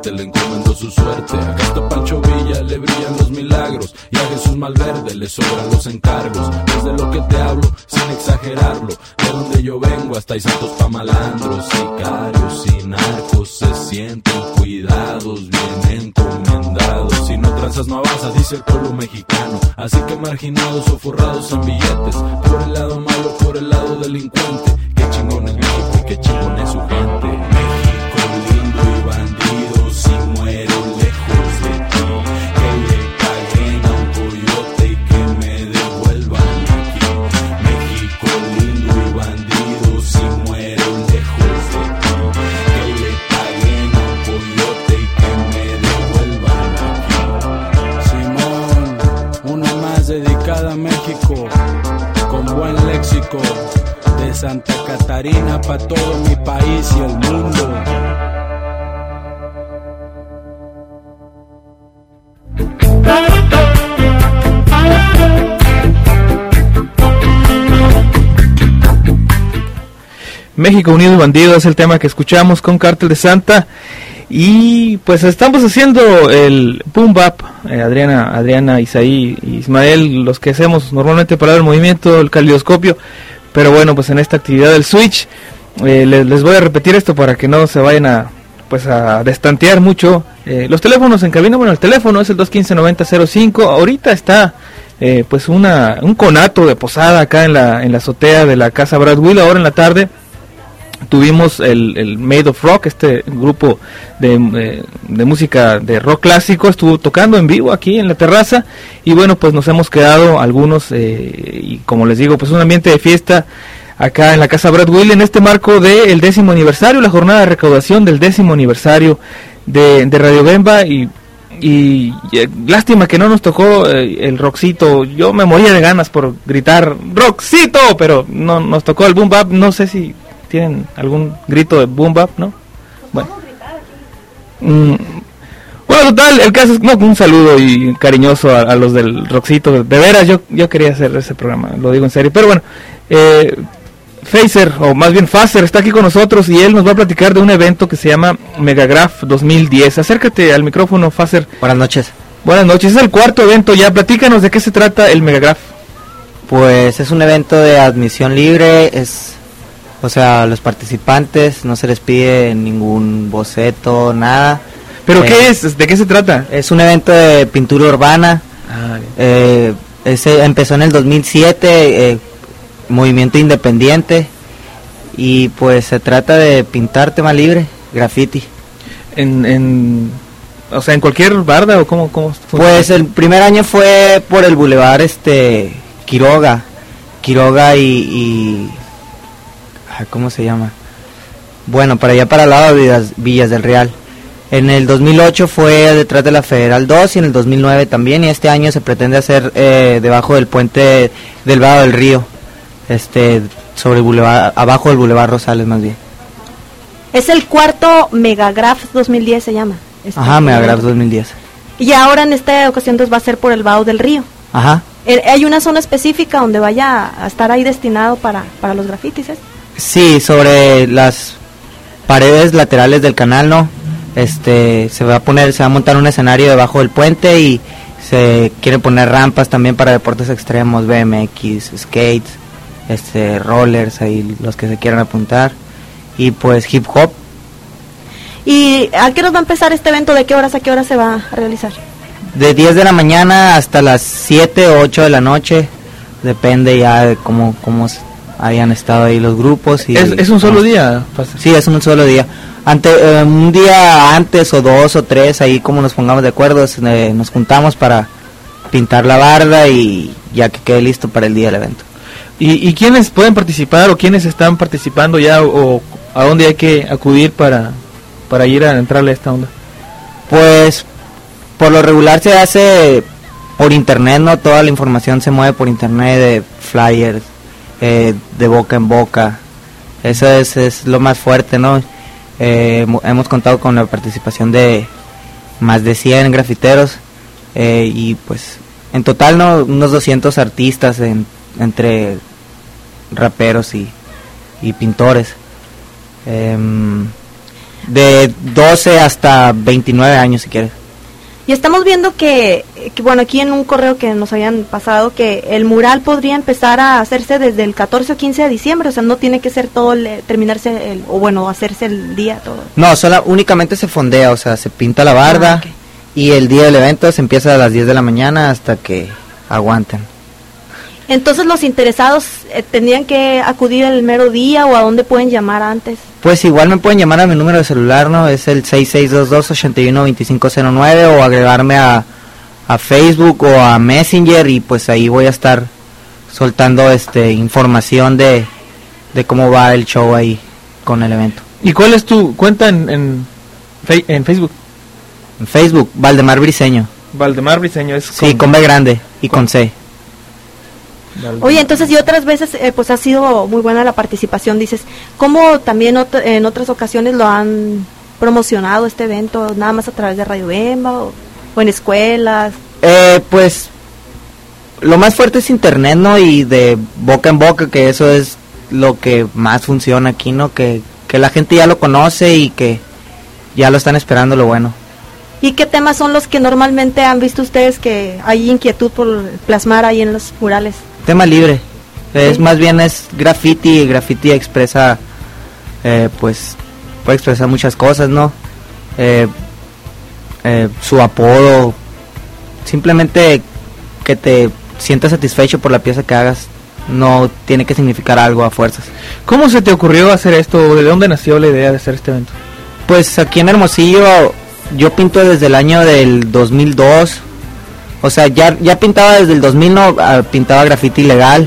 muerte le encomendó su suerte. Acá está Pancho Villa, le brillan los milagros, y a Jesús Malverde le sobran los encargos. Es de lo que te hablo, sin exagerarlo, de donde yo vengo hasta hay santos pa' malandros, sicarios y narcos se sienten cuidados, bien encomendados. Si no tranzas no avanzas, dice el pueblo mexicano. Así que marginados o forrados en billetes, por el lado malo, por el lado delincuente. Qué chingón es México y qué chingón es su gente. México lindo y bandido, si muero lejos de ti, que le paguen a un coyote y que me devuelvan aquí. México lindo y bandido, si muero lejos de ti, que le paguen a un coyote y que me devuelvan aquí. Simón, una más dedicada a México, con buen léxico, de Santa Catarina pa' todo mi país y el mundo. México unido y bandido es el tema que escuchamos con Cártel de Santa. Y pues estamos haciendo el boom bap, Adriana, Isaí y Ismael, los que hacemos normalmente para el movimiento, el caleidoscopio. Pero bueno, pues en esta actividad del Switch, les voy a repetir esto para que no se vayan a destantear mucho. Los teléfonos en cabina, bueno, el teléfono es el 215-9005. Ahorita está pues un conato de posada acá en la azotea de la casa Brad Will. Ahora en la tarde tuvimos el Made of Rock, este grupo de música de rock clásico, estuvo tocando en vivo aquí en la terraza, y bueno, pues nos hemos quedado algunos, y como les digo, pues un ambiente de fiesta acá en la casa Brad Will, en este marco del 10º aniversario, la jornada de recaudación del 10º aniversario de Radio Bemba, y lástima que no nos tocó el rockcito. Yo me moría de ganas por gritar rockcito, pero no nos tocó el boom bap. No sé si tienen algún grito de boom bap, ¿no? Bueno, bueno, total, el caso es, no, un saludo y cariñoso a los del rockcito. De veras, yo quería hacer ese programa, lo digo en serio. Pero bueno, Facer, o más bien Facer, está aquí con nosotros y él nos va a platicar de un evento que se llama Megagraph 2010. Acércate al micrófono, Facer. Buenas noches. Buenas noches, es el cuarto evento ya. Platícanos de qué se trata el Megagraph. Pues es un evento de admisión libre, o sea, los participantes no se les pide ningún boceto, nada. ¿Pero qué es? ¿De qué se trata? Es un evento de pintura urbana. Empezó en el 2007, movimiento independiente, y pues se trata de pintar tema libre, graffiti. O sea, en cualquier barda, o cómo funciona? Pues el primer año fue por el bulevar Quiroga y ¿cómo se llama? Bueno, para allá para el lado de Villas del Real. En el 2008 fue detrás de la Federal 2 y en el 2009 también, y este año se pretende hacer debajo del puente del Vado del Río, sobre el bulevar, abajo del Boulevard Rosales más bien. Es el cuarto Megagraph 2010 se llama. Ajá, Megagraph 2010. Y ahora en esta ocasión entonces va a ser por el Vado del Río. Ajá. ¿Hay una zona específica donde vaya a estar ahí destinado para los grafitis? Sí, sobre las paredes laterales del canal, ¿no? Se va a montar un escenario debajo del puente, y se quiere poner rampas también para deportes extremos, BMX, skates, rollers, ahí los que se quieran apuntar, y pues hip hop. ¿Y a qué hora va a empezar este evento? ¿De qué horas a qué hora se va a realizar? De 10 de la mañana hasta las 7 o 8 de la noche, depende ya de cómo hayan estado ahí los grupos. Y ¿Es un solo día? Sí, es un solo día. Un día antes o 2 o 3, ahí como nos pongamos de acuerdo, nos juntamos para pintar la barda y ya que quede listo para el día del evento. ¿Y quiénes pueden participar o quiénes están participando ya, o a dónde hay que acudir para ir a entrarle a esta onda? Pues por lo regular se hace por internet, ¿no? Toda la información se mueve por internet, de flyers, de boca en boca. Eso es lo más fuerte, ¿no? Hemos contado con la participación de más de 100 grafiteros, y pues en total, ¿no? Unos 200 artistas entre raperos y pintores. de 12 hasta 29 años si quieres. Y estamos viendo que, bueno, aquí en un correo que nos habían pasado, que el mural podría empezar a hacerse desde el 14 o 15 de diciembre, o sea, no tiene que ser todo, hacerse el día todo. No, únicamente se fondea, o sea, se pinta la barda, okay. Y el día del evento se empieza a las 10 de la mañana hasta que aguanten. Entonces los interesados tendrían que acudir el mero día, o a dónde pueden llamar antes. Pues igual me pueden llamar a mi número de celular, ¿no? Es el 6622-812509, o agregarme a Facebook o a Messenger, y pues ahí voy a estar soltando información de cómo va el show ahí con el evento. ¿Y cuál es tu cuenta en Facebook? En Facebook, Valdemar Briseño. Valdemar Briseño es sí, con B grande y con C. Oye, entonces, y otras veces pues ha sido muy buena la participación, dices, ¿cómo también en otras ocasiones lo han promocionado este evento? ¿Nada más a través de Radio Bemba o en escuelas? Pues lo más fuerte es internet, ¿no? Y de boca en boca, que eso es lo que más funciona aquí, ¿no? Que la gente ya lo conoce y que ya lo están esperando lo bueno. ¿Y qué temas son los que normalmente han visto ustedes que hay inquietud por plasmar ahí en los murales? Tema libre, es Sí. más bien es graffiti. El graffiti expresa, pues puede expresar muchas cosas, ¿no? Su apodo, simplemente que te sientas satisfecho por la pieza que hagas, no tiene que significar algo a fuerzas. ¿Cómo se te ocurrió hacer esto? ¿De dónde nació la idea de hacer este evento? Pues aquí en Hermosillo yo pinto desde el año del 2002. O sea, ya pintaba desde el 2000, no, pintaba graffiti ilegal.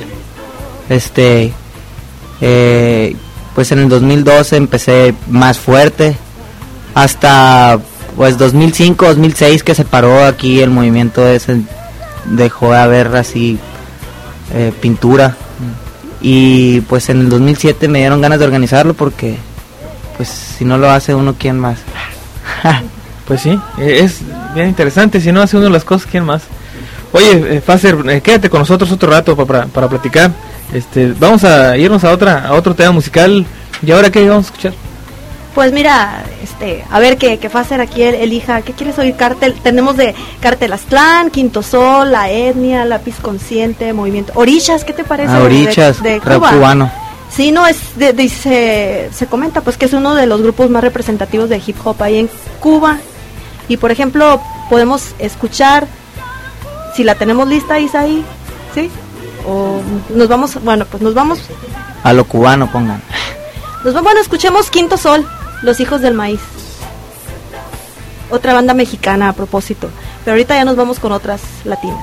Pues en el 2012 empecé más fuerte. Hasta pues 2005, 2006 que se paró aquí el movimiento ese, dejó de haber así pintura. Y pues en el 2007 me dieron ganas de organizarlo porque pues si no lo hace uno, ¿quién más? Pues sí, es bien interesante. Si no hace uno las cosas, ¿quién más? Oye, Faser, quédate con nosotros otro rato para platicar. Vamos a irnos a otro tema musical. ¿Y ahora qué vamos a escuchar? Pues mira, a ver que Faser aquí elija. ¿Qué quieres oír? Tenemos de Cártel Aztlán, Quinto Sol, La Etnia, Lápiz Consciente, Movimiento Orishas. ¿Qué te parece? Orishas, de rap Cuba. cubano. Sí, no, se comenta pues que es uno de los grupos más representativos de hip hop ahí en Cuba. Y por ejemplo, podemos escuchar, si la tenemos lista, Isaí, ¿sí? O nos vamos, nos vamos a lo cubano, pongan. Escuchemos Quinto Sol, Los Hijos del Maíz. Otra banda mexicana a propósito. Pero ahorita ya nos vamos con otras latinas.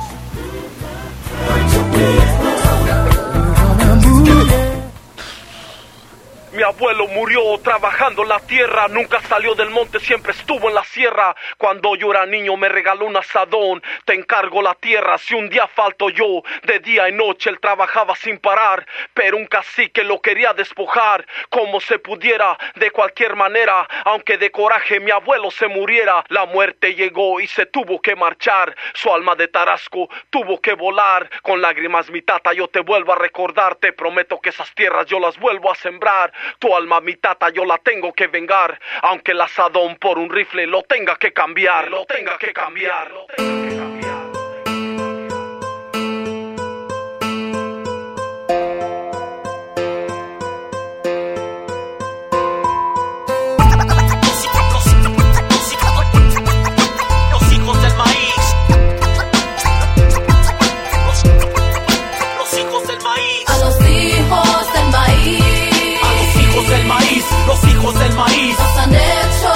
Mi abuelo murió trabajando la tierra, nunca salió del monte, siempre estuvo en la sierra. Cuando yo era niño me regaló un asadón, te encargo la tierra, si un día falto yo, de día y noche él trabajaba sin parar. Pero un cacique lo quería despojar, como se pudiera, de cualquier manera. Aunque de coraje mi abuelo se muriera, la muerte llegó y se tuvo que marchar. Su alma de Tarasco tuvo que volar, con lágrimas mi tata yo te vuelvo a recordar. Te prometo que esas tierras yo las vuelvo a sembrar. Tu alma, mi tata, yo la tengo que vengar, aunque el asadón por un rifle lo tenga que cambiar, lo tenga que cambiar, lo tenga que cambiar. Los hijos del maíz los han hecho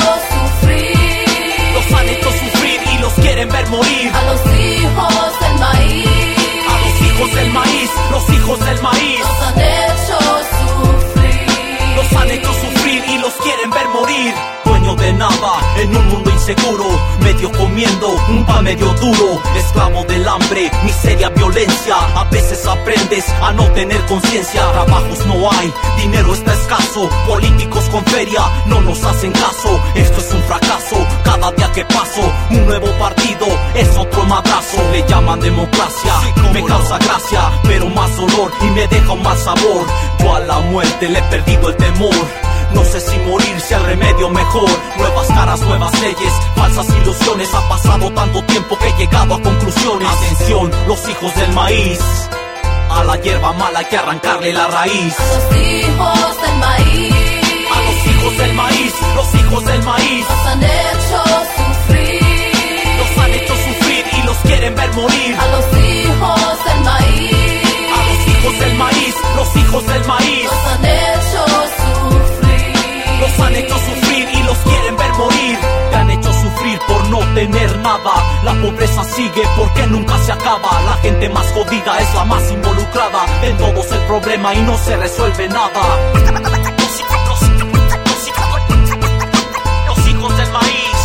sufrir y los quieren ver morir. A los hijos del maíz, a los hijos del maíz, los hijos del maíz los han hecho sufrir. Los han hecho sufrir y los quieren ver morir. Dueño de nada, en un mundo inseguro, medio comiendo un pan medio duro, esclavo del hambre, miseria, violencia. A veces aprendes a no tener conciencia. Trabajos no hay, dinero está escaso, políticos con feria no nos hacen caso. Esto es un fracaso, cada día que paso un nuevo partido es otro madrazo. Le llaman democracia, me causa gracia, pero más dolor y me deja un mal sabor. Yo a la muerte le he perdido el temor. No sé si morir sea el remedio mejor. Nuevas caras, nuevas leyes, falsas ilusiones. Ha pasado tanto tiempo que he llegado a conclusiones. Atención, los hijos del maíz. A la hierba mala hay que arrancarle la raíz. A los hijos del maíz. A los hijos del maíz, los hijos del maíz. Los han hecho sufrir. Los han hecho sufrir y los quieren ver morir. A los hijos del maíz. A los hijos del maíz, los hijos del maíz. Los han hecho sufrir. Los han hecho sufrir y los quieren ver morir. Te han hecho sufrir por no tener nada. La pobreza sigue porque nunca se acaba. La gente más jodida es la más involucrada. En todo es el problema y no se resuelve nada. Los hijos del maíz.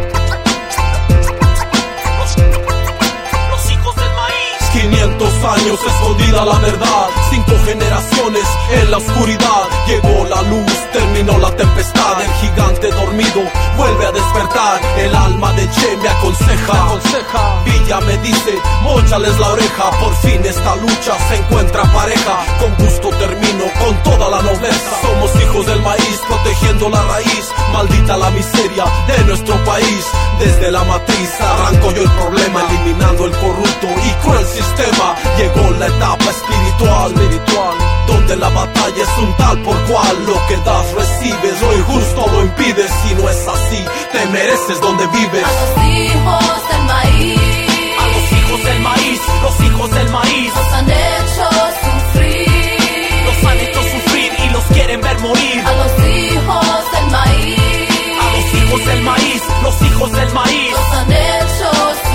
Los hijos del maíz. 500 años escondida la verdad, 5 generaciones en la oscuridad. Llegó la luz, terminó la tempestad. El gigante dormido vuelve a despertar. El alma de Che me aconseja. Villa me dice, móchales la oreja. Por fin esta lucha se encuentra pareja. Con gusto termino con toda la nobleza. Somos hijos del maíz, protegiendo la raíz. Maldita la miseria de nuestro país. Desde la matriz arranco yo el problema, eliminando el corrupto y cruel sistema. Llegó la etapa espiritual, donde la batalla es un tal por cual. Lo que das recibes, lo injusto lo impides. Si no es así, te mereces donde vives. A los hijos del maíz. A los hijos del maíz, los hijos del maíz. Los han hecho sufrir. Los han hecho sufrir y los quieren ver morir. A los hijos del maíz. A los hijos del maíz, los hijos del maíz. Los han hecho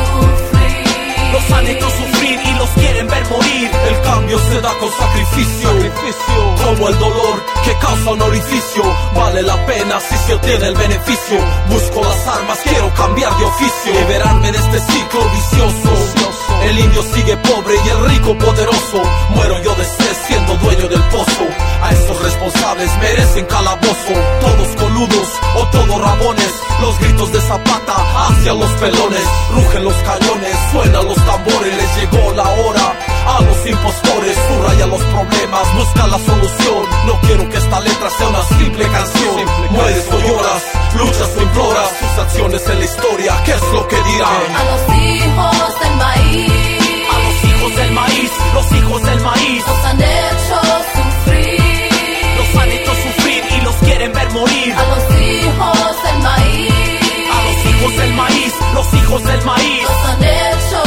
sufrir. Los han hecho sufrir y los quieren ver morir. El cambio se da con sacrificio, como el dolor que causa un orificio. Vale la pena si se obtiene el beneficio. Busco las armas, quiero cambiar de oficio. Liberarme de este ciclo vicioso. El indio sigue pobre y el rico poderoso. Muero yo de sed siendo dueño del pozo. A esos responsables merecen calabozo. Todos coludos o todos rabones. Los gritos de Zapata hacia los pelones. Rugen los cañones, suenan los tambores. Les llegó la hora a los impostores. Subraya los problemas, busca la solución. No quiero que esta letra sea una simple canción. Mueres o lloras, luchas o imploras. Tus acciones en la historia, ¿qué es lo que dirán? A los hijos del maíz. A los hijos del maíz, los hijos del maíz. Los han hecho sufrir. Los han hecho sufrir y los quieren ver morir. A los hijos del maíz. A los hijos del maíz, los hijos del maíz. Los han hecho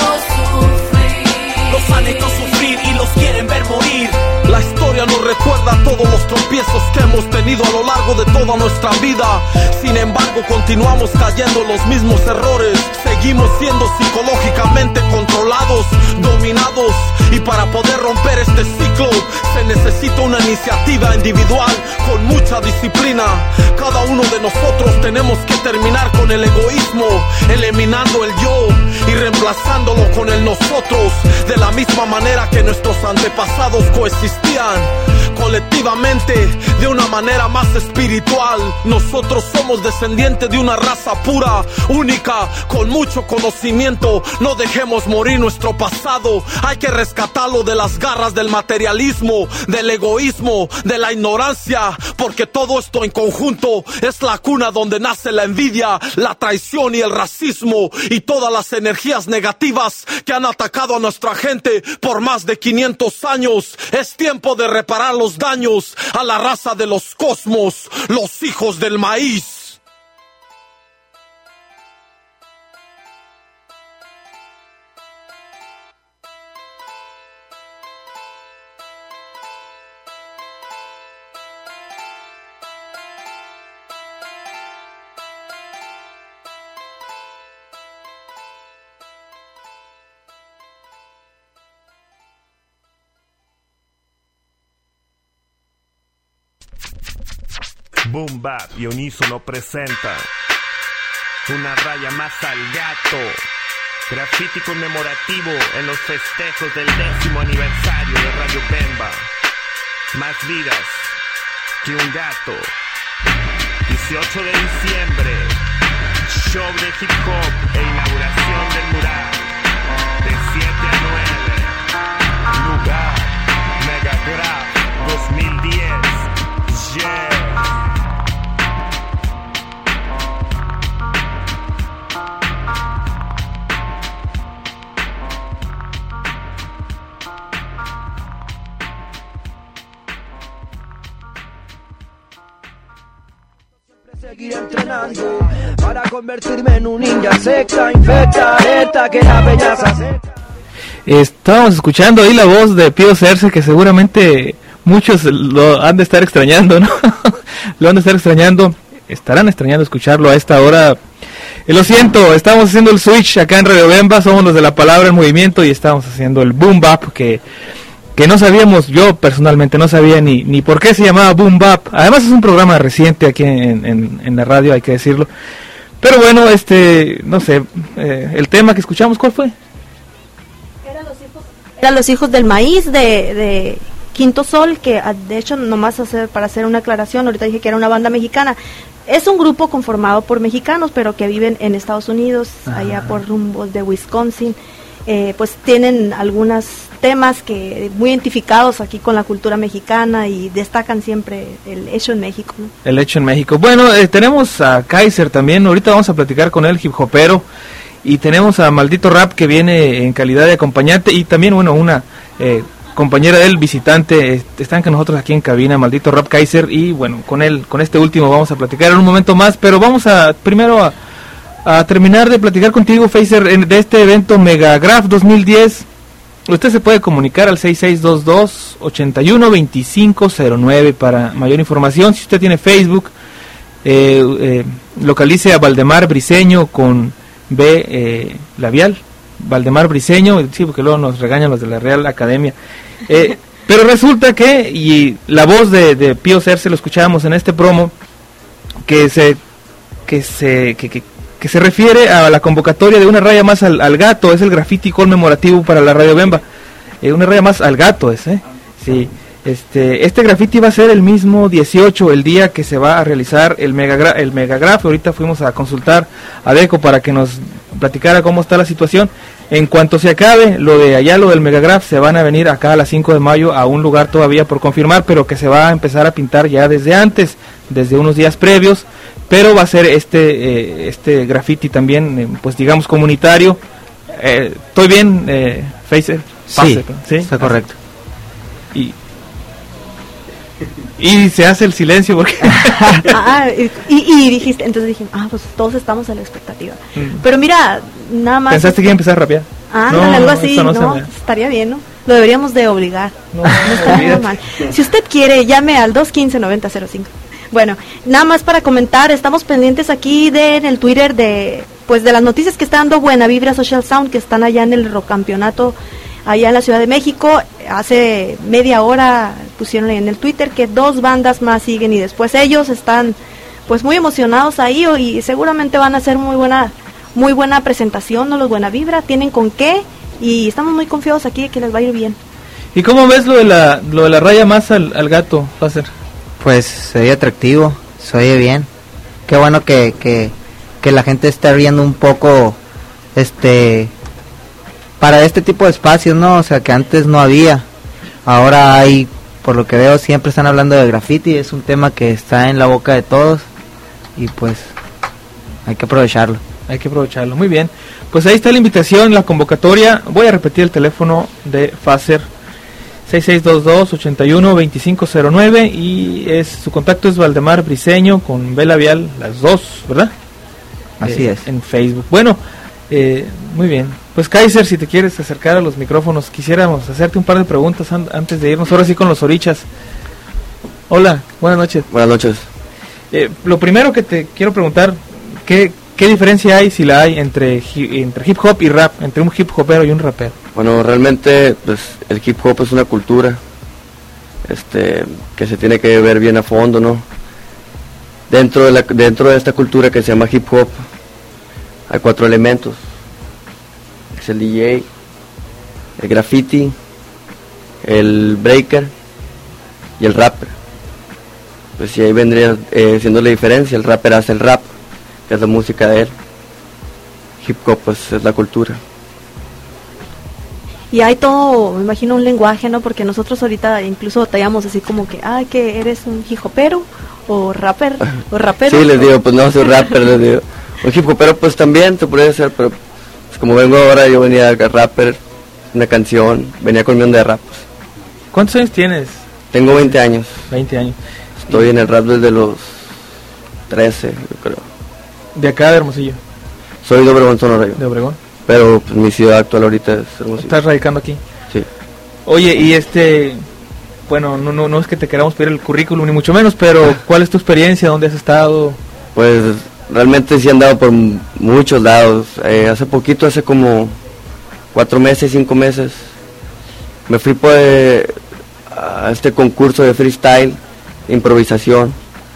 sufrir. Los han hecho sufrir y los quieren ver morir. La historia nos recuerda todos los tropiezos que hemos tenido a lo largo de toda nuestra vida. Sin embargo, continuamos cayendo en los mismos errores. Seguimos siendo psicológicamente controlados, dominados. Y para poder romper este ciclo, se necesita una iniciativa individual con mucha disciplina. Cada uno de nosotros tenemos que terminar con el egoísmo, eliminando el yo y reemplazándolo con el nosotros. De la misma manera que nuestros antepasados coexistían colectivamente de una manera más espiritual. Nosotros somos descendientes de una raza pura, única, con mucho conocimiento. No dejemos morir nuestro pasado. Hay que rescatarlo de las garras del materialismo, del egoísmo, de la ignorancia, porque todo esto en conjunto es la cuna donde nace la envidia, la traición y el racismo y todas las energías negativas que han atacado a nuestra gente por más de 500 años. Es tiempo de reparar los daños a la raza de los cosmos, los hijos del maíz. Boom Bap y Unísono presenta Una raya más al gato. Graffiti conmemorativo en los festejos del 10º aniversario de Radio Pemba. Más vidas que un gato. 18 de diciembre, show de hip hop e inauguración del mural. De 7 a 9. Lugar, Megagraph 2010. Yeah. entrenando para convertirme en un ninja secta, infecta, esta que la peñaza secta. Estábamos escuchando ahí la voz de Pío Cerce, que seguramente muchos lo han de estar extrañando, ¿no? Lo han de estar extrañando, estarán extrañando escucharlo a esta hora. Lo siento, estamos haciendo el switch acá en Radio Bemba, somos los de la palabra en movimiento y estamos haciendo el boom bap que no sabíamos, yo personalmente no sabía ni por qué se llamaba boom bap. Además es un programa reciente aquí en la radio, hay que decirlo. Pero bueno, no sé, el tema que escuchamos, ¿cuál fue? Eran los hijos del maíz de Quinto Sol, que de hecho nomás para hacer una aclaración, ahorita dije que era una banda mexicana. Es un grupo conformado por mexicanos, pero que viven en Estados Unidos, allá por rumbos de Wisconsin. Pues tienen algunos temas que muy identificados aquí con la cultura mexicana y destacan siempre el hecho en México, ¿no? El hecho en México. Bueno, tenemos a Kaiser también, ahorita vamos a platicar con él, hip hopero, y tenemos a Maldito Rap que viene en calidad de acompañante y también, bueno, una compañera del visitante, están con nosotros aquí en cabina, Maldito Rap Kaiser, y bueno, con este último vamos a platicar en un momento más, pero vamos primero a terminar de platicar contigo, Kaiser, de este evento Megagraph 2010. Usted se puede comunicar al 6622-812509 para mayor información. Si usted tiene Facebook, localice a Valdemar Briseño con B labial, Valdemar Briseño, sí, porque luego nos regañan los de la Real Academia. Pero resulta que, y la voz de Pío Cerce lo escuchábamos en este promo, que se refiere a la convocatoria de una raya más al gato, es el graffiti conmemorativo para la Radio Bemba. Una raya más al gato sí. Este graffiti va a ser el mismo 18, el día que se va a realizar el Megagraph. Ahorita fuimos a consultar a Deco para que nos platicara cómo está la situación. En cuanto se acabe lo del Megagraph, se van a venir acá a las 5 de mayo a un lugar todavía por confirmar, pero que se va a empezar a pintar ya desde antes, desde unos días previos, pero va a ser este graffiti también, pues digamos comunitario. ¿Estoy bien, Facer? Sí, está correcto. Y se hace el silencio porque y dijiste, entonces dije, pues todos estamos a la expectativa. Pero mira, nada más. ¿Pensaste que iba a empezar a rapear? Algo así, estaría bien, ¿no? Lo deberíamos de obligar. No estaría mal. Si usted quiere, llame al 215-9005. Bueno, nada más para comentar, estamos pendientes aquí en el Twitter de las noticias que está dando Buena Vibra Social Sound, que están allá en el Rocampeonato allá en la Ciudad de México. Hace media hora pusieron en el Twitter que 2 bandas más siguen y después ellos están pues muy emocionados ahí y seguramente van a hacer muy buena presentación, ¿no? Los Buena Vibra tienen con qué y estamos muy confiados aquí de que les va a ir bien. ¿Y cómo ves lo de la raya más al gato, Facer? Pues se oye atractivo, se oye bien. Qué bueno que la gente esté abriendo un poco para este tipo de espacios, ¿no? O sea, que antes no había. Ahora hay, por lo que veo, siempre están hablando de graffiti, es un tema que está en la boca de todos y pues hay que aprovecharlo. Muy bien. Pues ahí está la invitación, la convocatoria. Voy a repetir el teléfono de Facer, 6622-812509, y su contacto es Valdemar Briseño con B labial, las 2, ¿verdad? Así es. En Facebook. Bueno, muy bien. Pues Kaiser, si te quieres acercar a los micrófonos, quisiéramos hacerte un par de preguntas antes de irnos, ahora sí con los orichas. Hola, buenas noches. Buenas noches. Lo primero que te quiero preguntar, ¿qué diferencia hay, si la hay, entre hip hop y rap, entre un hip hopero y un rapero? Bueno, realmente pues el hip hop es una cultura que se tiene que ver bien a fondo, ¿no? Dentro de esta cultura que se llama hip hop hay 4 elementos. Es el DJ, el graffiti, el breaker y el rapper. Pues si ahí vendría siendo la diferencia, el rapper hace el rap, que es la música de él. Hip hop pues es la cultura. Y hay todo, me imagino, un lenguaje, ¿no? Porque nosotros ahorita incluso batallamos así como que, que eres un hip hopero o rapper o rapero. Sí, les digo, pues no soy rapper, les digo. Un hip hopero pues también se podría hacer, pero pues, como vengo ahora, yo venía a rapper, una canción, venía con mi onda de rap. Pues. ¿Cuántos años tienes? Tengo 20 años. 20 años. Estoy en el rap desde los 13, yo creo. ¿De acá de Hermosillo? Soy de Obregón, Sonora. ¿De Obregón? Pero pues, mi ciudad actual ahorita es Hermosillo. ¿Estás radicando aquí? Sí. Oye, y bueno, no es que te queramos pedir el currículum ni mucho menos, pero ¿cuál es tu experiencia? ¿Dónde has estado? Pues realmente sí he andado por muchos lados. Hace poquito, hace como 4 meses, 5 meses, me fui a este concurso de freestyle, improvisación,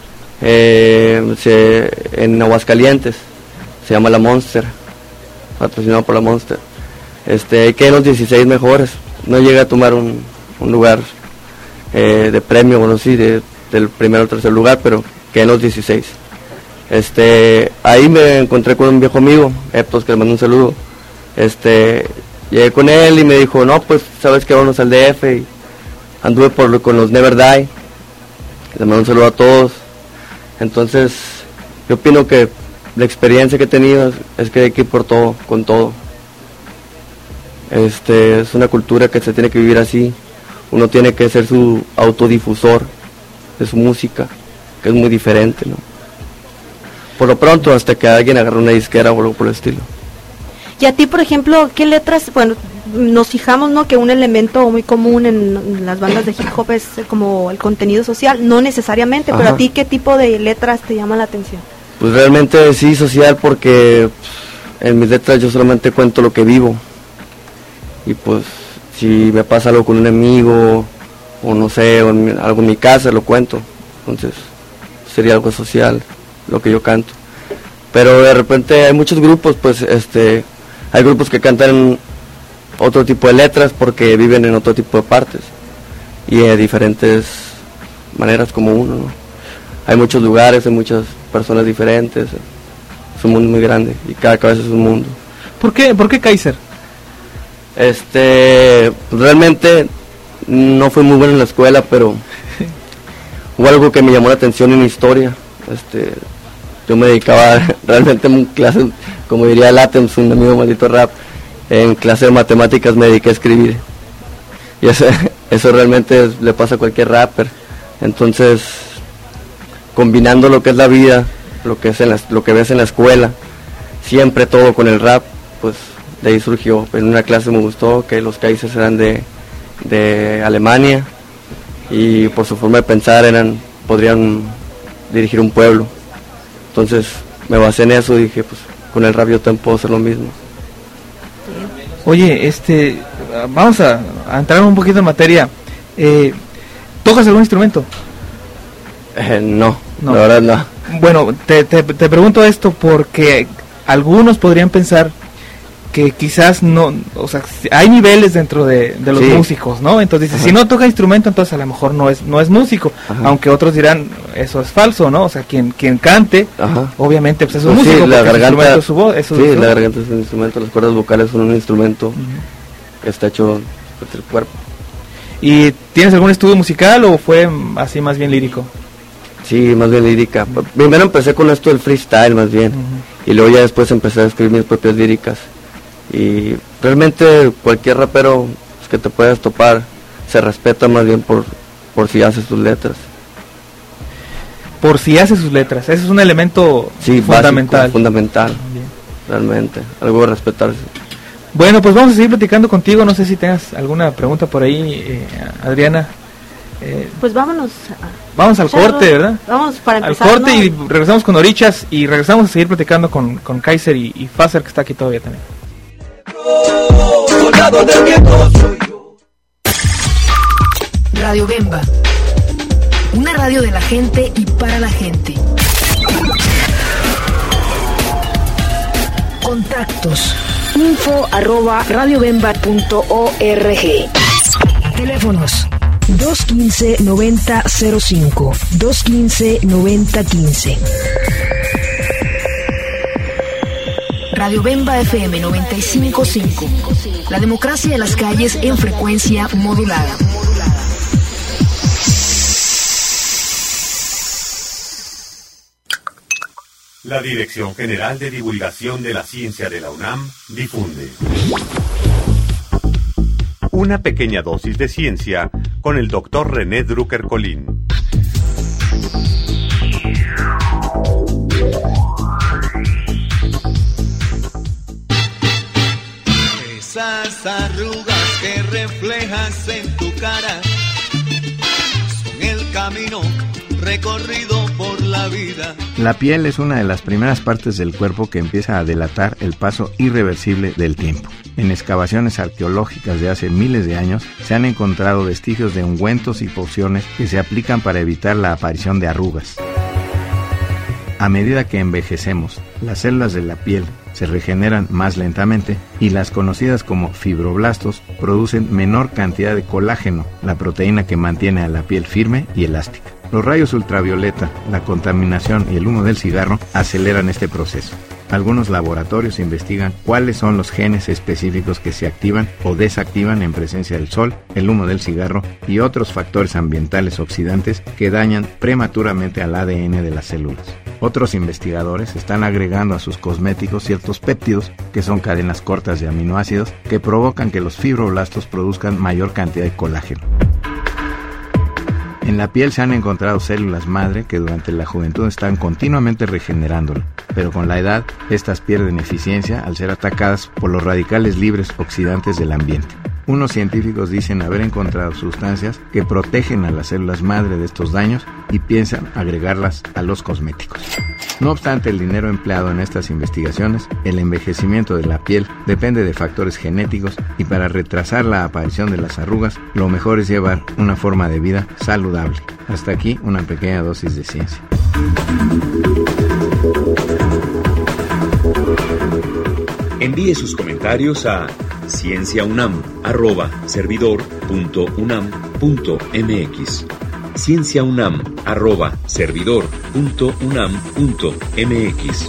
en Aguascalientes, se llama La Monster, patrocinado por La Monster. Quedé en los 16 mejores, no llegué a tomar un lugar de premio, bueno sí, del primero al tercer lugar, pero quedé en los 16. Ahí me encontré con un viejo amigo, Eptos, que le mando un saludo. Llegué con él y me dijo, no, pues sabes que vamos al DF, y anduve con los Never Die, le mando un saludo a todos. Entonces yo opino que la experiencia que he tenido es que hay que ir por todo, con todo. Es una cultura que se tiene que vivir así. Uno tiene que ser su autodifusor de su música, que es muy diferente, ¿no? Por lo pronto, hasta que alguien agarre una disquera o algo por el estilo. Y a ti, por ejemplo, ¿qué letras? Bueno, nos fijamos, ¿no?, que un elemento muy común en las bandas de hip hop es como el contenido social, no necesariamente, pero a ti, ¿qué tipo de letras te llaman la atención? Pues realmente sí, social, porque en mis letras yo solamente cuento lo que vivo. Y pues si me pasa algo con un amigo, o no sé, o algo en mi casa, lo cuento. Entonces sería algo social lo que yo canto. Pero de repente hay muchos grupos, pues hay grupos que cantan otro tipo de letras porque viven en otro tipo de partes y de diferentes maneras como uno, ¿no? Hay muchos lugares, hay muchas personas diferentes, es un mundo muy grande y cada cabeza es un mundo. ¿Por qué Kaiser? Realmente no fui muy bueno en la escuela, pero hubo algo que me llamó la atención en historia. Yo me dedicaba realmente en clases, como diría Latems, un amigo maldito rap, en clase de matemáticas me dediqué a escribir. Y eso realmente le pasa a cualquier rapper. Entonces, combinando lo que es la vida, lo que ves en la escuela, siempre todo con el rap, pues de ahí surgió. En una clase me gustó que los Kaisers eran de Alemania y por su forma de pensar podrían dirigir un pueblo. Entonces me basé en eso y dije, pues con el rap yo también puedo hacer lo mismo. Oye, vamos a entrar un poquito en materia. ¿Tocas algún instrumento? No, la verdad no. Bueno, te pregunto esto porque algunos podrían pensar que quizás no, o sea, hay niveles dentro de los músicos, ¿no? Entonces dice, si no toca instrumento, entonces a lo mejor no es músico. Ajá. Aunque otros dirán, eso es falso, ¿no? O sea, quien cante, obviamente pues es un músico, la garganta es su voz. La garganta es un instrumento, las cuerdas vocales son un instrumento que está hecho por el cuerpo. ¿Y tienes algún estudio musical o fue así más bien lírico? Sí, más bien lírica. Primero empecé con esto del freestyle más bien, y luego ya después empecé a escribir mis propias líricas. Y realmente cualquier rapero que te puedas topar se respeta más bien por si hace sus letras. Por si hace sus letras, ese es un elemento fundamental. Básico, fundamental, realmente, algo de respetarse. Bueno, pues vamos a seguir platicando contigo, no sé si tengas alguna pregunta por ahí, Adriana. Pues vámonos al corte, ¿verdad? Vamos para empezar, al corte, ¿no? Y regresamos con Orichas y regresamos a seguir platicando con Kaiser y Fazer, que está aquí todavía también. Radio Bemba, una radio de la gente y para la gente. Contactos: info@radiobemba.org. Teléfonos: 215-9005, 215-9015. Radio Bemba FM 95.5. La democracia de las calles en frecuencia modulada. La Dirección General de Divulgación de la Ciencia de la UNAM difunde una pequeña dosis de ciencia con el Dr. René Drucker Colín. recorrido por la vida. La piel es una de las primeras partes del cuerpo que empieza a delatar el paso irreversible del tiempo. En excavaciones arqueológicas de hace miles de años se han encontrado vestigios de ungüentos y pociones que se aplican para evitar la aparición de arrugas. A medida que envejecemos, las células de la piel se regeneran más lentamente y las conocidas como fibroblastos producen menor cantidad de colágeno, la proteína que mantiene a la piel firme y elástica. Los rayos ultravioleta, la contaminación y el humo del cigarro aceleran este proceso. Algunos laboratorios investigan cuáles son los genes específicos que se activan o desactivan en presencia del sol, el humo del cigarro y otros factores ambientales oxidantes que dañan prematuramente al ADN de las células. Otros investigadores están agregando a sus cosméticos ciertos péptidos, que son cadenas cortas de aminoácidos, que provocan que los fibroblastos produzcan mayor cantidad de colágeno. En la piel se han encontrado células madre que durante la juventud están continuamente regenerándola, pero con la edad estas pierden eficiencia al ser atacadas por los radicales libres oxidantes del ambiente. Unos científicos dicen haber encontrado sustancias que protegen a las células madre de estos daños y piensan agregarlas a los cosméticos. No obstante el dinero empleado en estas investigaciones, el envejecimiento de la piel depende de factores genéticos y para retrasar la aparición de las arrugas, lo mejor es llevar una forma de vida saludable. Hasta aquí una pequeña dosis de ciencia. Envíe sus comentarios a cienciaunam@servidor.unam.mx. cienciaunam@servidor.unam.mx.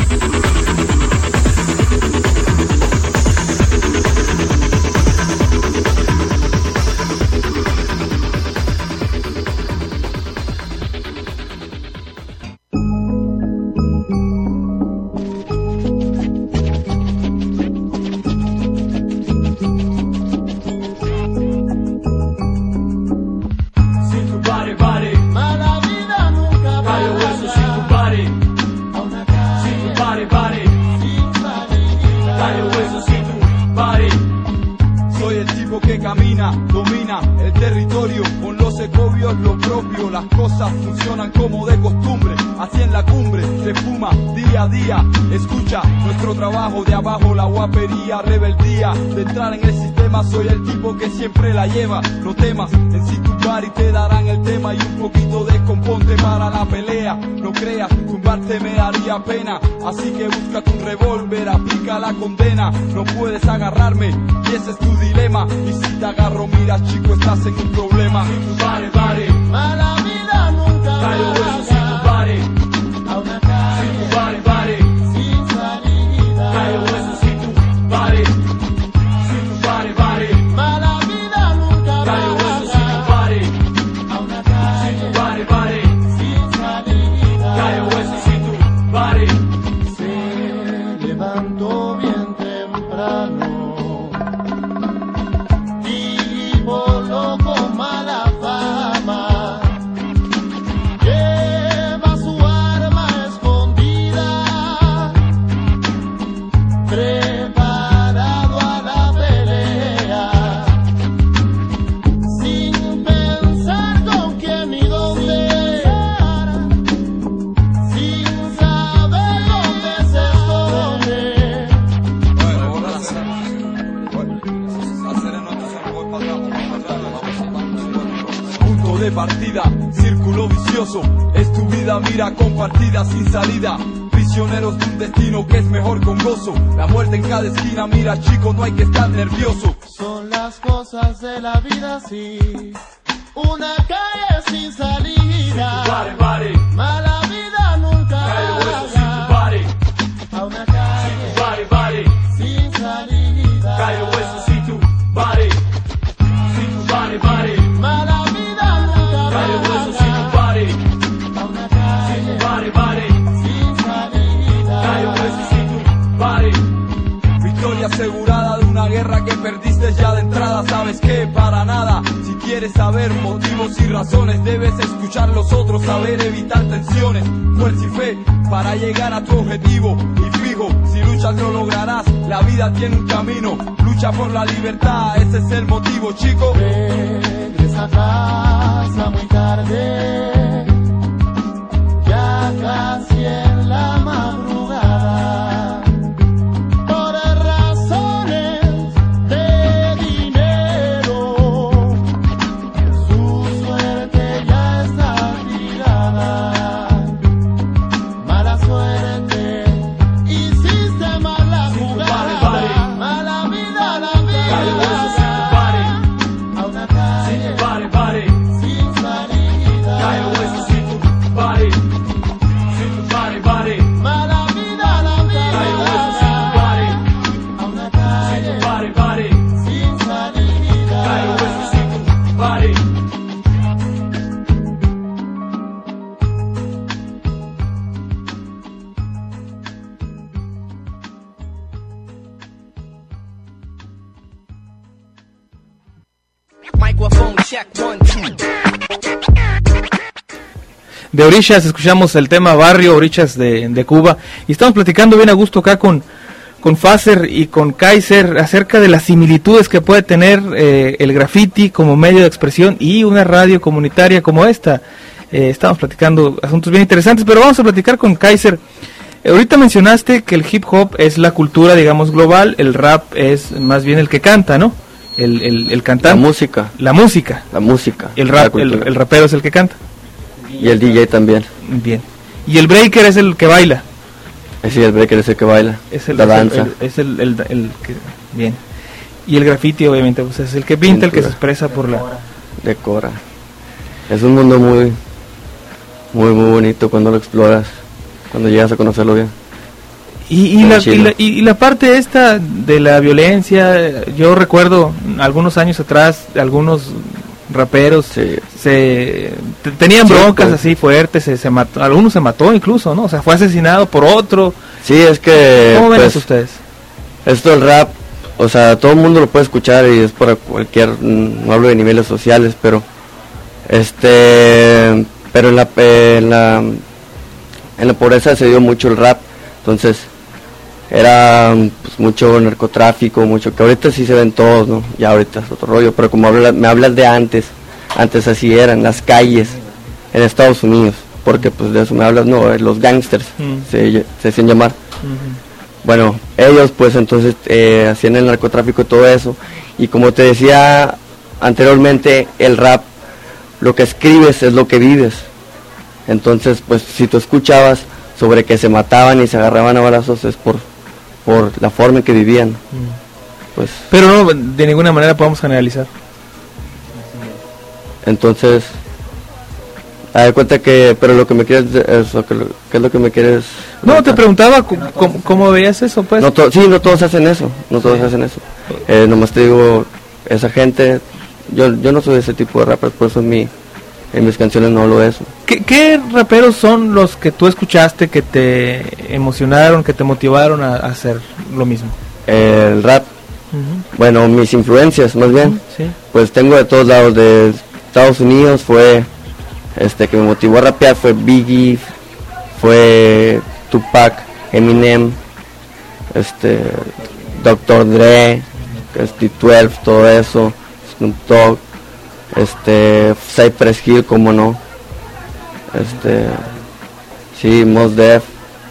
Rebeldía de entrar en el sistema, soy el tipo que siempre la lleva. No temas, en si tu party te darán el tema y un poquito de componte para la pelea. No creas, tumbarte me daría pena, así que búscate un revólver, aplica la condena. No puedes agarrarme y ese es tu dilema. Y si te agarro, mira chico, estás en un problema. Si tu party, mala vida nunca callo eso, si tu party, a una calle, si tu party, sin salida, callo eso. Body, si tu body, mala vida nunca callo eso, si tu body, a una calle, si tu body, sin salida, callo eso, si tu body. Se levantó bien temprano y voló con mala fama. Lleva su arma escondida. De partida, círculo vicioso, es tu vida, mira, compartida sin salida. Prisioneros de un destino que es mejor con gozo. La muerte en cada esquina, mira chico, no hay que estar nervioso. Son las cosas de la vida, sí. Una calle sin salida. Body, mala vida nunca haga. A una calle, body, sin salida. Callo eso, si tu body, si tu body, mala asegurada de una guerra que perdiste ya de entrada. Sabes que para nada, si quieres saber motivos y razones, debes escuchar los otros, saber evitar tensiones. Fuerza y fe para llegar a tu objetivo y fijo, si luchas lo lograrás. La vida tiene un camino, lucha por la libertad, ese es el motivo chico. Regresa a casa muy tarde, si en la madrugada, por razones de dinero, su suerte ya está tirada. Mala suerte, hiciste mala jugada, mala vida la vida, a una calle sin salida. Mala vida la vida, a una calle sin salida. Microphone check 1, 2. De Orishas escuchamos el tema Barrio, Orishas de Cuba, y estamos platicando bien a gusto acá con Faser y con Kaiser acerca de las similitudes que puede tener el graffiti como medio de expresión y una radio comunitaria como esta. Estamos platicando asuntos bien interesantes, pero vamos a platicar con Kaiser. Ahorita mencionaste que el hip hop es la cultura, digamos, global, el rap es más bien el que canta, ¿no? El cantante. La música. El rap, el rapero es el que canta. Y el DJ también. Bien. Y el breaker es el que baila. Sí, el breaker es el que baila. La danza. Es el que... Bien. Y el graffiti, obviamente, pues es el que pinta, el que se expresa por la... Decora. Es un mundo muy bonito cuando lo exploras, cuando llegas a conocerlo bien. Y la parte esta de la violencia, yo recuerdo algunos años atrás, algunos raperos tenían broncas así fuertes, se mató, algunos se mató incluso, ¿no? O sea, fue asesinado por otro. Sí, es que... ¿Cómo ven eso ustedes? Esto del rap, o sea, todo el mundo lo puede escuchar y es para cualquier, no hablo de niveles sociales, pero pero en la pobreza se dio mucho el rap, entonces era pues, mucho narcotráfico, mucho, que ahorita sí se ven todos, ¿no? Ya ahorita es otro rollo, pero como me hablas de antes así eran las calles en Estados Unidos, porque pues de eso me hablas, no, los gangsters se hacían llamar. Bueno, ellos pues entonces hacían el narcotráfico y todo eso, y como te decía anteriormente, el rap, lo que escribes es lo que vives, entonces pues si tú escuchabas sobre que se mataban y se agarraban a balazos es por la forma en que vivían, pues. Pero no, de ninguna manera podemos generalizar. Entonces, a dar cuenta que, pero lo que me quieres, ¿qué es lo que me quieres? No, te preguntaba cómo veías eso, pues. No no todos hacen eso, nomás te digo, esa gente, yo no soy de ese tipo de rapper, por eso en mis canciones no hablo de eso. ¿Qué raperos son los que tú escuchaste que te emocionaron, que te motivaron a hacer lo mismo? El rap. Bueno, mis influencias más bien. Pues tengo de todos lados. De Estados Unidos fue que me motivó a rapear, fue Biggie, fue Tupac, Eminem, Dr. Dre, D12, todo eso, Snoop Dogg, Cypress Hill, como no, sí, Mos Def.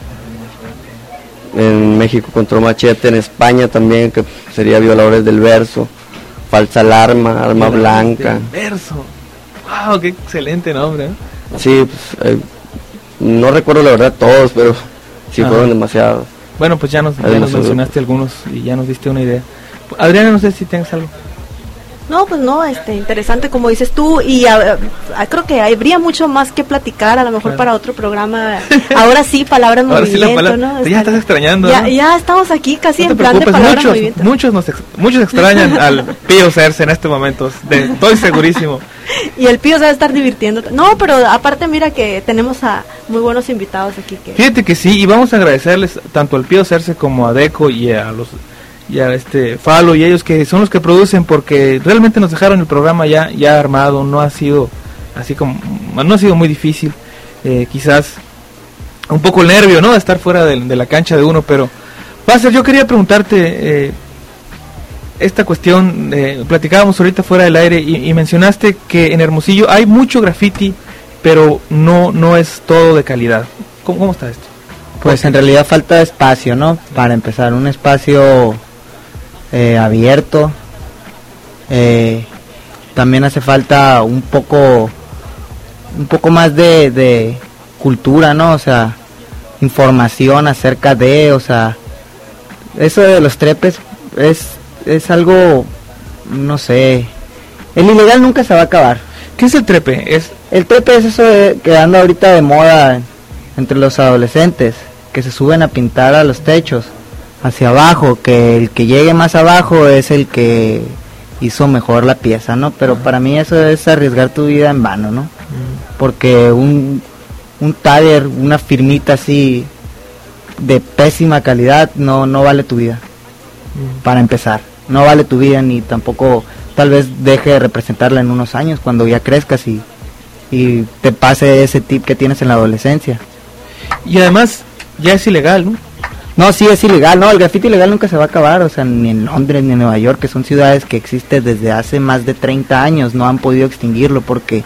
En México Control Machete, en España también, que sería Violadores del Verso, Falsa Alarma, Arma Blanca. Del Verso, wow, qué excelente nombre, ¿eh? Sí, pues, no recuerdo la verdad todos, pero sí fueron demasiados. Bueno, pues ya nos mencionaste algunos y ya nos diste una idea. Adriana, no sé si tienes algo. No, pues no, interesante como dices tú, y creo que habría mucho más que platicar, a lo mejor para otro programa. Ahora sí, palabras en movimiento, ¿no? Ya estás extrañando, ya, ¿no? Ya estamos aquí casi en plan de palabras en movimiento. Muchos extrañan al Pío Cerce en este momento, estoy segurísimo. Y el Pío se va a estar divirtiendo. No, pero aparte mira que tenemos a muy buenos invitados aquí. Fíjate que sí, y vamos a agradecerles tanto al Pío Cerce como a Deco y a Falo y ellos, que son los que producen, porque realmente nos dejaron el programa ya armado. No ha sido así como, no ha sido muy difícil, quizás un poco el nervio, ¿no?, de estar fuera de la cancha de uno. Pero Faser, yo quería preguntarte esta cuestión, platicábamos ahorita fuera del aire y mencionaste que en Hermosillo hay mucho graffiti, pero no es todo de calidad. ¿Cómo está esto? Pues en realidad falta espacio, ¿no? Para empezar, un espacio abierto. También hace falta un poco más de cultura, ¿no? O sea, información acerca de, o sea, eso de los trepes es algo, no sé, el ilegal nunca se va a acabar. ¿Qué es el trepe? El trepe es eso que anda ahorita de moda entre los adolescentes, que se suben a pintar a los techos hacia abajo, que el que llegue más abajo es el que hizo mejor la pieza, ¿no? Pero para mí eso es arriesgar tu vida en vano, ¿no? Porque un taller, una firmita así de pésima calidad no vale tu vida. Para empezar, no vale tu vida, ni tampoco tal vez deje de representarla en unos años cuando ya crezcas y te pase ese tip que tienes en la adolescencia. Y además ya es ilegal, ¿no? No, sí es ilegal, no, el grafiti ilegal nunca se va a acabar, o sea, ni en Londres ni en Nueva York, que son ciudades que existen desde hace más de 30 años, no han podido extinguirlo porque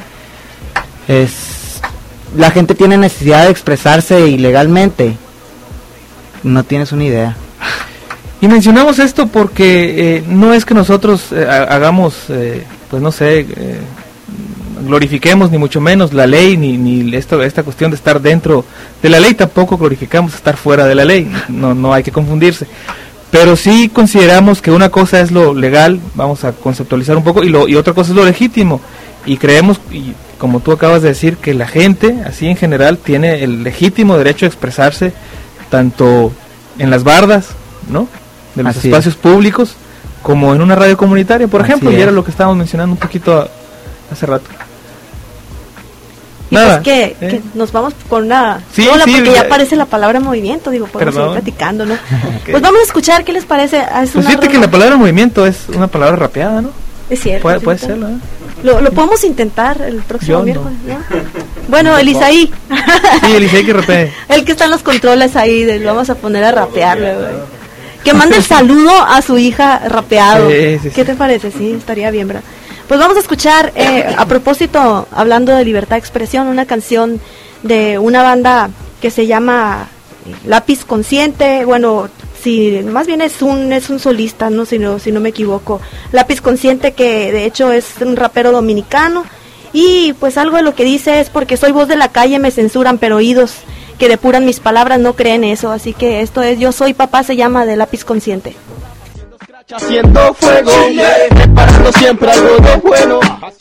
la gente tiene necesidad de expresarse ilegalmente, no tienes una idea. Y mencionamos esto porque no es que nosotros hagamos, pues no sé, glorifiquemos ni mucho menos la ley, ni esta cuestión de estar dentro de la ley, tampoco glorificamos estar fuera de la ley, no hay que confundirse. Pero sí consideramos que una cosa es lo legal, vamos a conceptualizar un poco, y otra cosa es lo legítimo. Y creemos, y como tú acabas de decir, que la gente, así en general, tiene el legítimo derecho a expresarse, tanto en las bardas, ¿no?, de los espacios públicos, como en una radio comunitaria, por ejemplo, y era lo que estábamos mencionando un poquito hace rato. Y nada, pues que nos vamos con una... Sí, porque ya aparece la palabra movimiento, digo, podemos seguir platicando, ¿no? Okay. Pues vamos a escuchar, ¿qué les parece? Pues fíjate que la palabra movimiento es una palabra rapeada, ¿no? Es cierto. Puede serlo, ¿eh? Lo podemos intentar el próximo miércoles, ¿no? Bueno, el Isaí. Sí, el Isaí que rapee. El que está en los controles ahí, lo vamos a poner a rapearle, güey. Que mande el saludo a su hija rapeado. Sí. ¿Qué te parece? Sí, estaría bien, ¿verdad? Pues vamos a escuchar, a propósito, hablando de libertad de expresión, una canción de una banda que se llama Lápiz Consciente. Bueno, sí, más bien es un solista, ¿no? Si no me equivoco. Lápiz Consciente, que de hecho es un rapero dominicano. Y pues algo de lo que dice es: porque soy voz de la calle, me censuran, pero oídos que depuran mis palabras no creen eso. Así que esto es Yo Soy Papá, se llama, de Lápiz Consciente. Haciendo fuego, preparando siempre algo de bueno.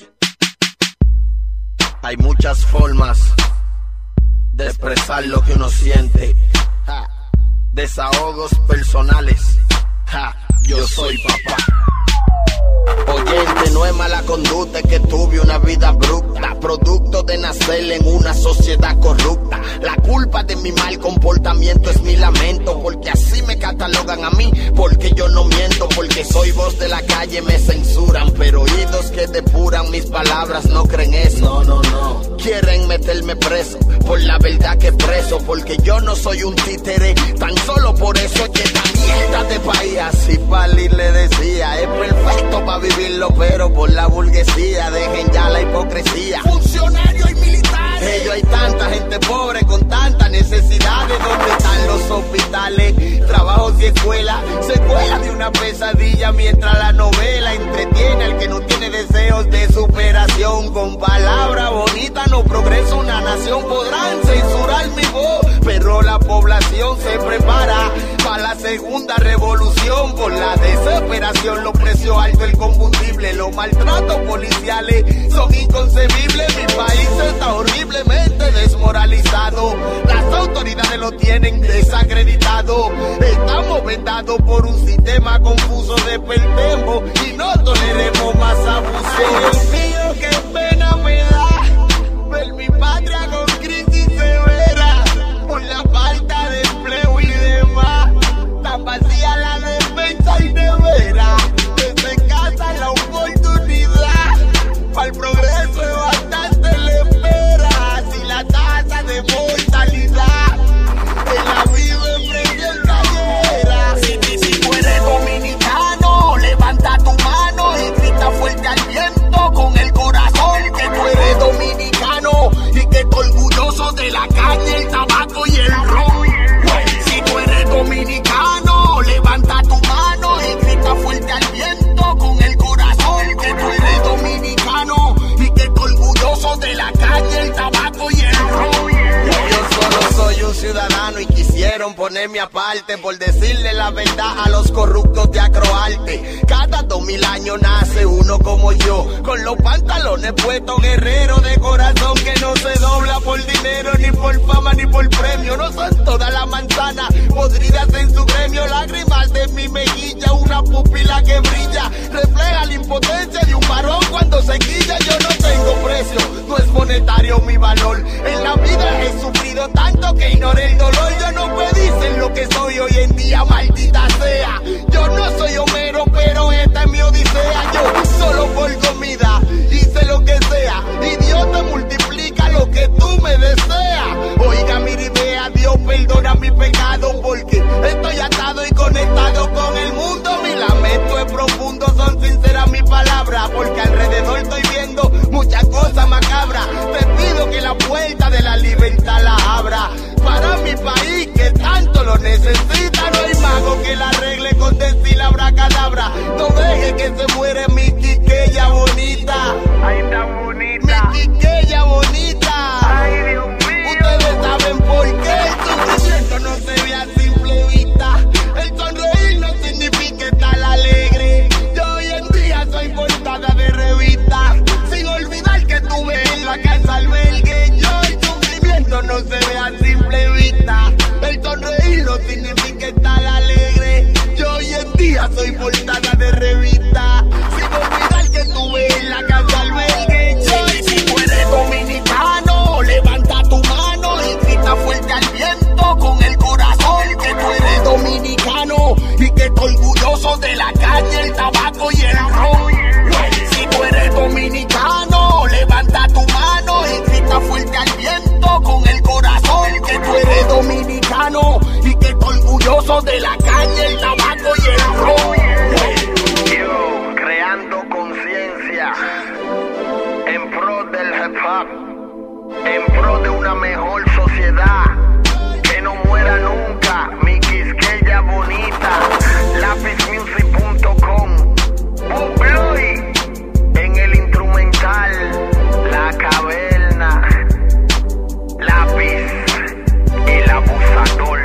Hay muchas formas de expresar lo que uno siente. Desahogos personales. Yo soy papá. Oyente, no es mala conducta, es que tuve una vida abrupta, producto de nacer en una sociedad corrupta. La culpa de mi mal comportamiento es mi lamento, porque así me catalogan a mí, porque yo no miento, porque soy voz de la calle, me censuran, pero oídos que depuran mis palabras no creen eso. No. Quieren meterme preso por la verdad que expreso, porque yo no soy un títere, tan solo por eso es que esta mierda de país, así Pali le decía, es perfecto para vivirlo, pero por la burguesía, dejen ya la hipocresía. Funcionarios y militares, ellos hay tanta gente pobre con tantas necesidades. ¿Dónde están los hospitales, trabajos y escuelas? Secuela de una pesadilla, mientras la novela entretiene al que no tiene deseos de superación. Con palabras bonitas no progresa una nación. Podrán censurar mi voz, pero la población se prepara para la segunda revolución. Por la desesperación, los precios altos, el combustible, los maltratos policiales son inconcebibles. Mi país está horriblemente desmoralizado, las autoridades lo tienen desacreditado. Estamos vendados por un sistema confuso de pertempo y no toleremos más abuso. Dios mío, qué pena me da ver mi patria con crisis severa por la falta de empleo y demás. Tan vacía la despensa y nevera, desde casa la oportunidad para el progreso es bastante le espera. Si la tasa de mortalidad en la vida emprende cayera. Si tú eres dominicano, levanta tu mi aparte por decirle la verdad a los corruptos de Acroarte. Cada 2000 años nace uno como yo, con los pantalones puestos, guerrero de corazón que no se dobla por dinero, ni por fama, ni por premio. No son todas las manzanas podridas en su gremio, lágrimas de mi mejilla, una pupila que brilla, refleja la impotencia de un varón cuando se quilla. Yo no tengo precio, no es monetario mi valor. En la vida he sufrido tanto que ignoré el dolor. Yo no pedí ser lo que soy hoy en día, maldita sea. Yo no soy Homero, pero esta es mi odisea. Yo solo por comida hice lo que sea, y Dios te multiplica lo que tú me deseas. Oiga mi idea, Dios perdona mi pecado, porque estoy atado y conectado con el mundo. Mi lamento es profundo, son sinceras mis palabras, porque alrededor estoy viendo muchas cosas macabras. Te pido que la puerta de la libertad la abra para mi país que tanto lo necesita. No hay mago que la arregle con decir abracadabra. No deje que se muere mi Quiqueya bonita. Ay, tan bonita. Mi Quiqueya bonita. Ay, Dios mío. Ustedes saben por qué el sufrimiento no se ve a simple vista. El sonreír no significa estar alegre. Yo hoy en día soy portada de revista, sin olvidar que estuve en la casa albergue. Yo el sufrimiento no se ve a simple vista. El sonreír no significa estar alegre. Yo hoy en día soy portada de revista, sin olvidar que estuve en la casa albergue. Si tú eres dominicano, levanta tu mano y grita fuerte al viento con el corazón que tú eres dominicano y que estoy orgulloso de la calle, el tabaco y el ron. Si tú eres dominicano, levanta tu mano y grita fuerte al viento con el corazón que tú eres dominicano y que estoy orgulloso de la calle, el tabaco y el ron. Yo, creando conciencia en pro del hip hop, en pro de una mejor sociedad, que no muera nunca mi Quisqueya bonita. Lápizmusic.com, Bobloy en el instrumental, La Caverna, Lápiz, el abusador.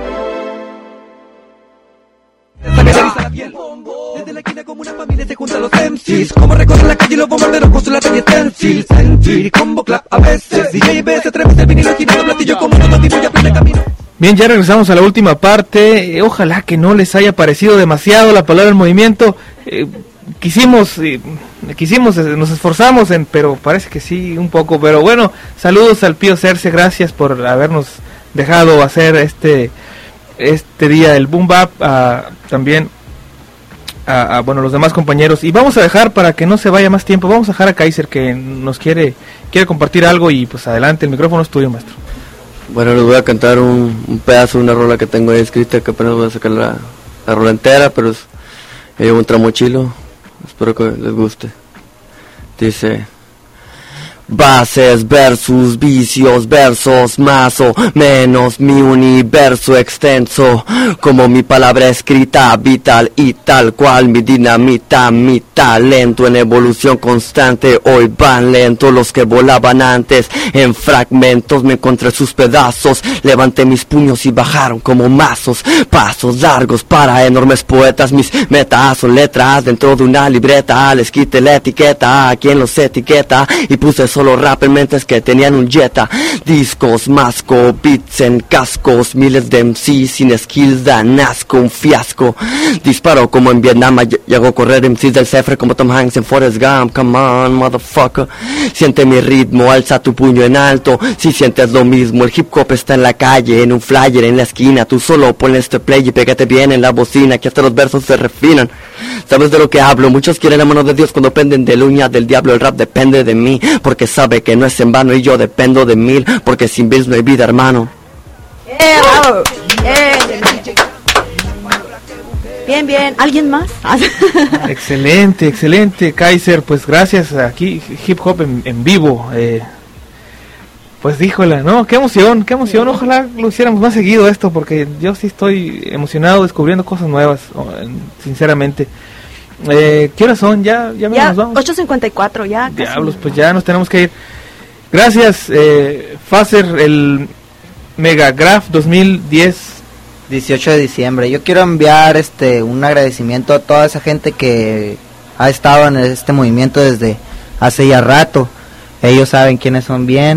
Desde la esquina como una familia se juntan los MCs, como recorren la calle y los bombarderos con su lata y stencil. Sentir combo clap a veces, DJ B se atreve a ser vinilo girando platillo como un tipo y aprende camino. Bien, ya regresamos a la última parte. Ojalá que no les haya parecido demasiado la palabra del movimiento. Quisimos, nos esforzamos, pero parece que sí, un poco. Pero bueno, saludos al Pío Cerce, gracias por habernos dejado hacer este día el Boom Bap, también a bueno, los demás compañeros. Y vamos a dejar, para que no se vaya más tiempo, vamos a dejar a Kaiser, que nos quiere compartir algo, y pues adelante, el micrófono es tuyo, maestro. Bueno, les voy a cantar un pedazo de una rola que tengo ahí escrita, que apenas voy a sacar la rola entera, pero llevo un tramochilo, espero que les guste. Dice: bases versus vicios, versos más o menos, mi universo extenso, como mi palabra escrita, vital y tal cual mi dinamita, mi talento en evolución constante. Hoy van lentos los que volaban antes, en fragmentos me encontré sus pedazos, levanté mis puños y bajaron como mazos, pasos largos para enormes poetas, mis metas son letras dentro de una libreta, les quité la etiqueta a quien los etiqueta y puse solo rap en mentes que tenían un Jetta, discos, masco, beats en cascos, miles de MCs sin skills, dan asco, un fiasco, disparo como en Vietnam, y hago correr MCs del Cefre como Tom Hanks en Forrest Gump. Come on, motherfucker, siente mi ritmo, alza tu puño en alto, si sientes lo mismo, el hip hop está en la calle, en un flyer, en la esquina, tú solo ponle este play y pégate bien en la bocina, que hasta los versos se refinan, sabes de lo que hablo, muchos quieren la mano de Dios cuando penden de la uña del diablo, el rap depende de mí, porque sabe que no es en vano y yo dependo de 1000, porque sin Bills no hay vida, hermano. Bien, bien. ¿Alguien más? Excelente, Kaiser. Pues gracias. Aquí Hip Hop en vivo. Pues díjola, ¿no? Qué emoción. Ojalá lo hiciéramos más seguido esto, porque yo sí estoy emocionado descubriendo cosas nuevas, sinceramente. ¿Qué horas son? Ya nos vamos. 8:54, ya. Diablos, pues ya nos tenemos que ir. Gracias, Faser, el Megagraph 2010 18 de diciembre. Yo quiero enviar un agradecimiento a toda esa gente que ha estado en este movimiento desde hace ya rato. Ellos saben quiénes son bien.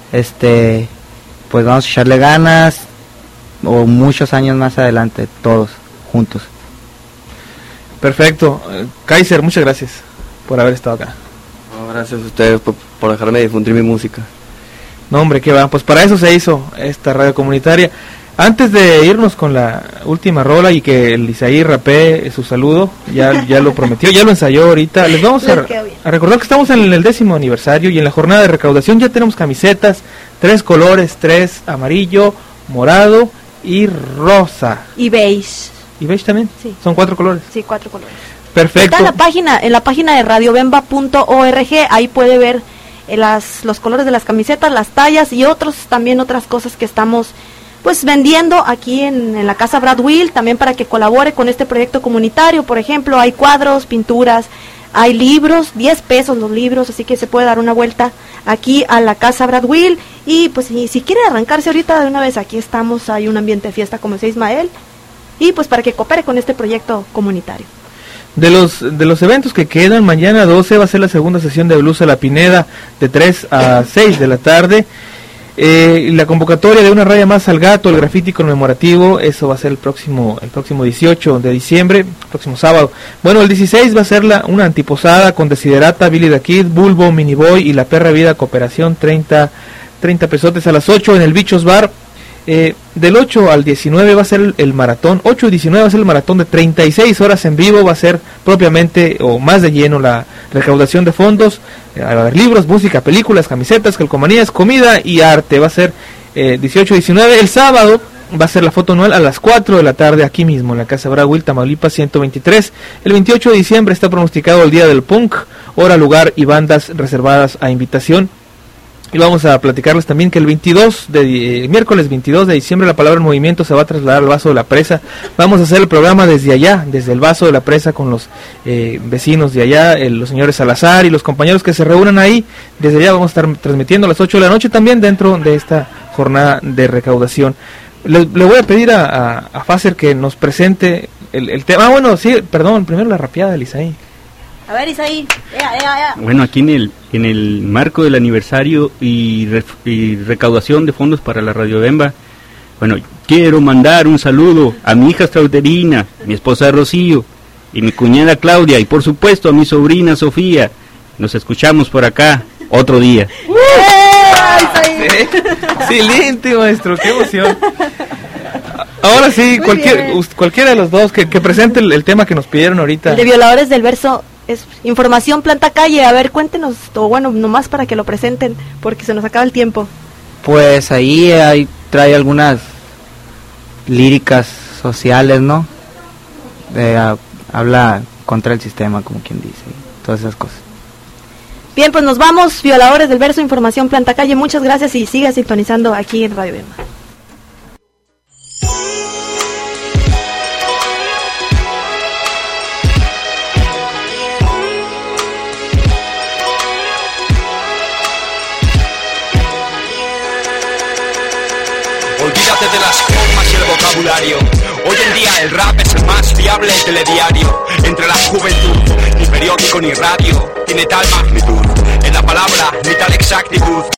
Pues vamos a echarle ganas, o muchos años más adelante, todos juntos. Perfecto. Kaiser, muchas gracias por haber estado acá. No, gracias a ustedes por dejarme difundir mi música. No, hombre, qué va. Pues para eso se hizo esta radio comunitaria. Antes de irnos con la última rola y que el Isaí rapee su saludo, ya lo prometió, ya lo ensayó ahorita, les vamos a recordar que estamos en el 10º aniversario y en la jornada de recaudación ya tenemos camisetas, 3 colores, 3 amarillo, morado y rosa. Y beige. ¿Y beige también? Sí. ¿Son 4 colores? Sí, 4 colores. Perfecto. Está en la página de radiobemba.org, ahí puede ver los colores de las camisetas, las tallas y otras cosas que estamos pues vendiendo aquí en la casa Brad Will, también para que colabore con este proyecto comunitario. Por ejemplo, hay cuadros, pinturas, hay libros, 10 pesos los libros, así que se puede dar una vuelta aquí a la casa Brad Will. Y pues si quiere arrancarse ahorita de una vez, aquí estamos, hay un ambiente de fiesta, como decía Ismael, y pues para que coopere con este proyecto comunitario. De los eventos que quedan, mañana 12 va a ser la segunda sesión de Blues a la Pineda de 3 a 6 de la tarde. La convocatoria de Una Raya Más al Gato, el graffiti conmemorativo, eso va a ser el próximo 18 de diciembre, próximo sábado. Bueno, el 16 va a ser una antiposada con Desiderata, Billy the Kid, Bulbo, Miniboy y La Perra Vida Cooperación, 30 pesotes a las 8 en el Bichos Bar. Del 8 al 19 va a ser el maratón, 8 y 19 va a ser el maratón de 36 horas en vivo, va a ser propiamente o más de lleno la recaudación de fondos, va a haber libros, música, películas, camisetas, calcomanías, comida y arte, va a ser 18 y 19, el sábado va a ser la foto anual a las 4 de la tarde aquí mismo en la casa Brad Will, Tamaulipas 123, el 28 de diciembre está pronosticado el Día del Punk, hora, lugar y bandas reservadas a invitación. Y vamos a platicarles también que el miércoles 22 de diciembre la Palabra en Movimiento se va a trasladar al Vaso de la Presa. Vamos a hacer el programa desde allá, desde el Vaso de la Presa con los vecinos de allá, los señores Salazar y los compañeros que se reúnan ahí. Desde allá vamos a estar transmitiendo a las 8 de la noche también dentro de esta jornada de recaudación. Le voy a pedir a Faser que nos presente el tema. Primero la rapeada de Isaí. A ver, Isaí, Bueno, aquí en el marco del aniversario y recaudación de fondos para la Radio Bemba, bueno, quiero mandar un saludo a mi hija Strauterina, mi esposa Rocío, y mi cuñada Claudia, y por supuesto a mi sobrina Sofía. Nos escuchamos por acá otro día. Excelente, maestro, qué emoción. Ahora sí, cualquiera de los dos que presente el tema que nos pidieron ahorita. El de Violadores del Verso. Es información Planta Calle, a ver, cuéntenos, o bueno, nomás para que lo presenten, porque se nos acaba el tiempo. Pues ahí trae algunas líricas sociales, ¿no? Habla contra el sistema, como quien dice, todas esas cosas. Bien, pues nos vamos, Violadores del Verso, información Planta Calle, muchas gracias y siga sintonizando aquí en Radio Bemba. Olvídate de las formas y el vocabulario. Hoy en día el rap es el más fiable telediario. Entre la juventud, ni periódico ni radio tiene tal magnitud. En la palabra ni tal exactitud.